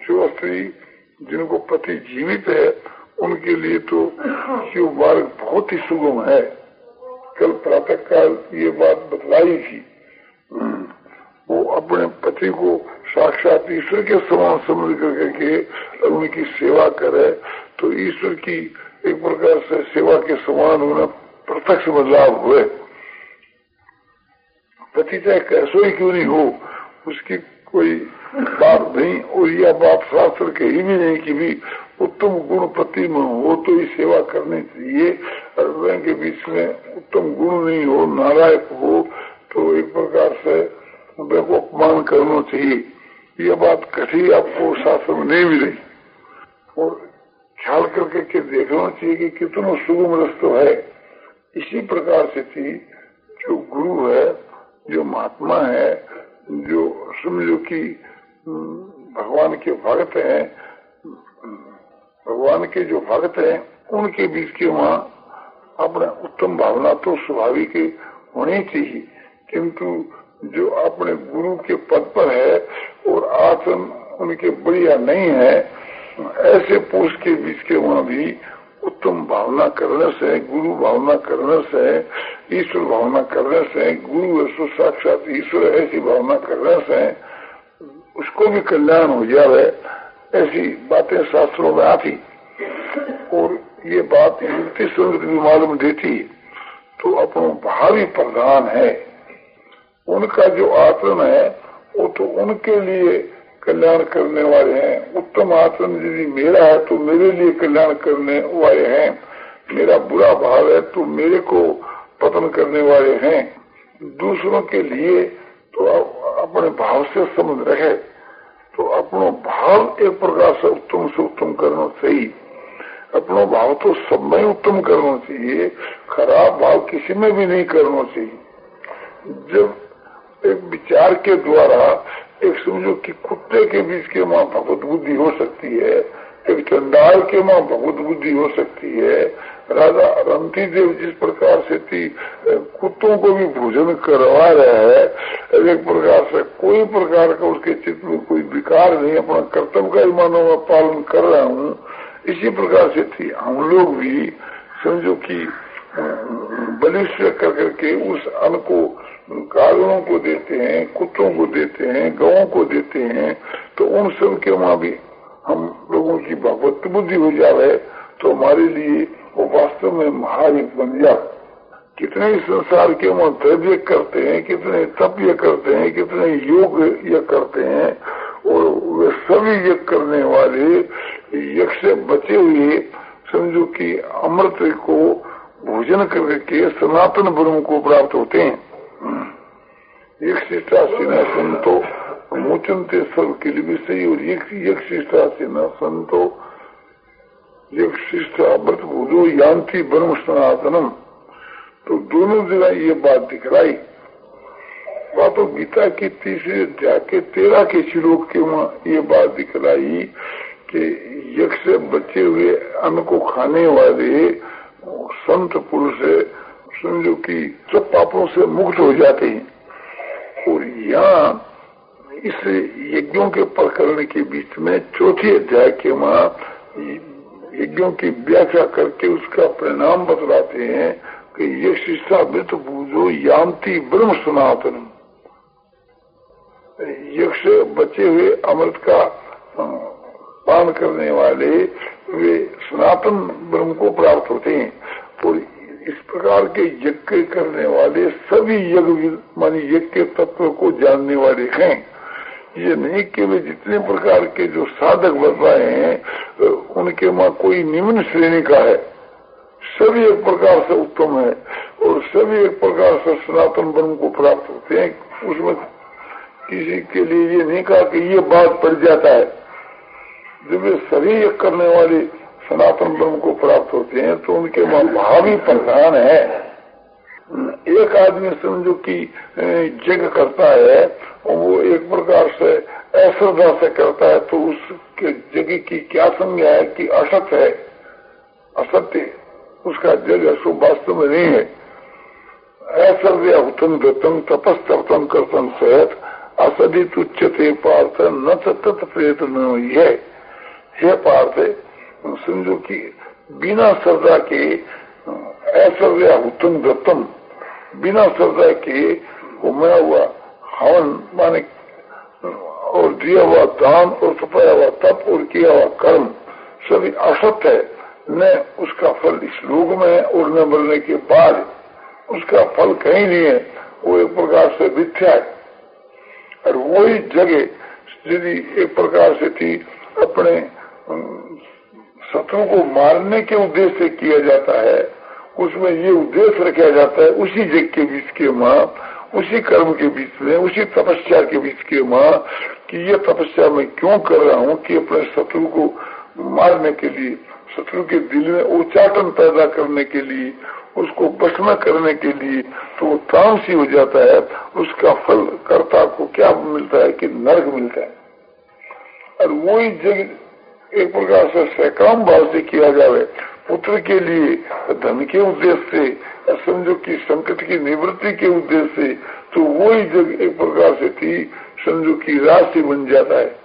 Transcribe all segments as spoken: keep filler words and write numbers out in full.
जो स्त्री जिनको पति जीवित है उनके लिए तो ये मार्ग बहुत ही सुगम है। कल प्रातः काल ये बात बतलाई थी। वो अपने पति को साक्षात ईश्वर के समान समझ करके उनकी सेवा करे तो ईश्वर की एक प्रकार से सेवा के समान होना प्रत्यक्ष बदलाव हुए। पति चाहे कैसो ही क्यों नहीं हो, उसकी कोई बात नहीं। और यह बात शास्त्र कही भी नहीं कि भी उत्तम गुण पति में हो तो ही सेवा करनी चाहिए, और वे के बीच में उत्तम गुण नहीं हो, नालायक हो तो एक प्रकार से वे को अपमान करना चाहिए। यह बात कभी आपको शास्त्र में नहीं मिली। और ख्याल करके के देखना चाहिए कि कितना सुगम रास्ता है। इसी प्रकार से थी जो गुरु है, जो महात्मा है, जो समझो कि भगवान के भक्त हैं, भगवान के जो भक्त हैं उनके बीच के वहाँ अपने उत्तम भावना तो स्वाभाविक होनी चाहिए, किंतु जो अपने गुरु के पद पर है और आचरण उनके बढ़िया नहीं है, ऐसे पुरुष के बीच के वहाँ भी उत्तम भावना करने से, गुरु भावना करने से, ईश्वर भावना करने से, गुरु है साक्षात ईश्वर ऐसी भावना करने से उसको भी कल्याण हो जाए, ऐसी बातें शास्त्रों में आती। और ये बात युक्ति संगत भी मालूम देती। तो अपना भावी प्रधान है, उनका जो आचरण है वो तो उनके लिए कल्याण करने वाले हैं। उत्तम आचरण यदि मेरा है तो मेरे लिए कल्याण करने वाले हैं, मेरा बुरा भाव है तो मेरे को पतन करने वाले हैं। दूसरों के लिए तो अपने भाव से संबंध रहे तो अपना भाव एक प्रकार से उत्तम से उत्तम करना चाहिए। अपना भाव तो सब में उत्तम करना चाहिए, खराब भाव किसी में भी नहीं करना चाहिए। जब एक विचार के द्वारा एक समझो कि कुत्ते के बीच के माँ भगवत बुद्धि हो सकती है, एक चंडाल के माँ भगवत बुद्धि हो सकती है। राजा रंती देव जिस प्रकार से थी कुत्तों को भी भोजन करवा रहे है, एक प्रकार से कोई प्रकार का उसके चित्त में कोई विकार नहीं, अपना कर्तव्य का ही मानो मैं पालन कर रहा हूँ, इसी प्रकार से थी। हम लोग भी समझो कि बलिष्ठ कर करके उस अन्न को कागड़ों को देते हैं, कुत्तों को देते हैं, गौं को देते हैं, तो उन सब के वहां भी हम लोगों की भगवत बुद्धि हो जाए तो हमारे लिए वो वास्तव में महायुग बन जाए। कितने ही संसार के वहां द्रव्य करते हैं, कितने तप ये करते हैं, कितने योग ये करते हैं, और वे सभी यज्ञ करने वाले यज्ञ से बचे हुए समझो कि अमृत को भोजन करके सनातन ब्रह्म को प्राप्त होते हैं। एक शिष्टासी न संतो मोचनते सब के लिए विषय, और एक शिष्टासी न संतो एक शिष्ट अमृत भूजो यान्ति ब्रह्म सनातनम। तो दोनों जगह ये बात दिखलाई। वह तो गीता की तीसरे अध्याय के तेरह के श्लोक के वहाँ ये बात दिखलाई कि यज्ञ से बचे हुए अन्न को खाने वाले संत पुरुष समझो कि सब पापों से मुक्त हो जाते हैं। और यहाँ इस यज्ञों के प्रकरण के बीच में चौथी अध्याय के वहाँ यज्ञों की व्याख्या करके उसका परिणाम बतलाते हैं कि ये शिष्टा मृत भूजो यान्ति ब्रह्म सनातन। यज्ञ से बचे हुए अमृत का पान करने वाले वे सनातन ब्रह्म को प्राप्त होते हैं। और इस प्रकार के यज्ञ करने वाले सभी यज्ञ मानी यज्ञ के तत्व को जानने वाले हैं। ये नहीं कि वे जितने प्रकार के जो साधक बताए हैं उनके वहां कोई निम्न श्रेणी का है, सभी एक प्रकार से उत्तम है और सभी एक प्रकार से सनातन ब्रह्म को प्राप्त होते हैं। उसमें किसी के लिए ये नहीं कहा कि ये बात पड़ जाता है। जब ये सभी एक करने वाले सनातन ब्रह्म को प्राप्त होते हैं तो उनके वहां भावी प्रधान है। एक आदमी समझो कि यज्ञ करता है और वो एक प्रकार से अश्रद्धा से करता है तो उसके यज्ञ की क्या संज्ञा है कि असत्य है, असत्य उसका यज्ञ शुभ वास्तव में नहीं है। ऐश्वर्य हुतम गतम तपस्तम करतम सहित असदित उच्चते पार्थ न तत्त प्रयत्न है। हे पार्थ, समझो कि बिना श्रद्धा के ऐश्वर्या उत्तम दत्तम, बिना श्रद्धा के घुमाया हुआ हवन माने और दिया हुआ दान और छुपाया हुआ तप और किया हुआ कर्म सभी असत्य है। न उसका फल इस लोक में है और न मरने के बाद उसका फल कहीं नहीं है, वो एक प्रकार से मिथ्या है। और वही जगह यदि एक प्रकार से थी अपने शत्रु को मारने के उद्देश्य से किया जाता है, उसमें ये उद्देश्य रखा जाता है उसी जग के बीच के माँ, उसी कर्म के बीच में, उसी तपस्या के बीच के माँ कि ये तपस्या मैं क्यों कर रहा हूँ कि अपने शत्रु को मारने के लिए, शत्रु के दिल में उच्चाटन पैदा करने के लिए, उसको भस्म करने के लिए, तो वो तामसी हो जाता है। उसका फल कर्ता को क्या मिलता है कि नरक मिलता है। और वही जग एक प्रकार से सकाम भाव से किया जाए पुत्र के लिए, धन के उद्देश्य से, समझो कि संकट की निवृत्ति के उद्देश्य से, तो वही जग एक प्रकार से थी समझो कि राशि बन जाता है,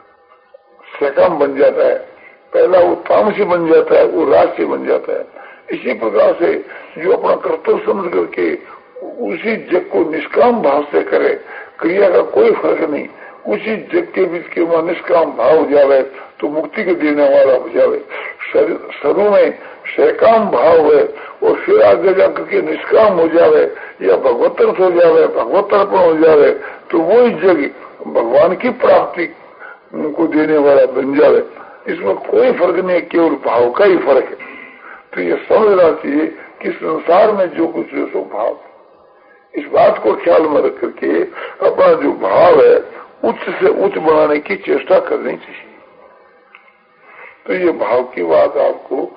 सकाम बन जाता है। पहला वो तामसी बन जाता है, वो राशि बन जाता है। इसी प्रकार से जो अपना कर्तव्य समझ करके उसी जग को निष्काम भाव से करे, क्रिया का कोई फर्क नहीं, उसी जग के बीच के वहां निष्काम भाव हो जावे तो मुक्ति को देने वाला हो जावे। शुरू में सकाम भाव है और फिर आगे जाकर के निष्काम हो जावे या भगवत हो जावे, भगवत अर्पण हो जावे, तो वही जग भगवान की प्राप्ति को देने वाला बन जावे। इसमें कोई फर्क नहीं है, केवल भाव का ही फर्क है। तो ये समझना चाहिए कि संसार में जो कुछ है सो भाव। इस बात को ख्याल में रख करके अपना जो भाव है उच्च से उच्च बनाने की चेष्टा करनी चाहिए। तो ये भाव की बात आपको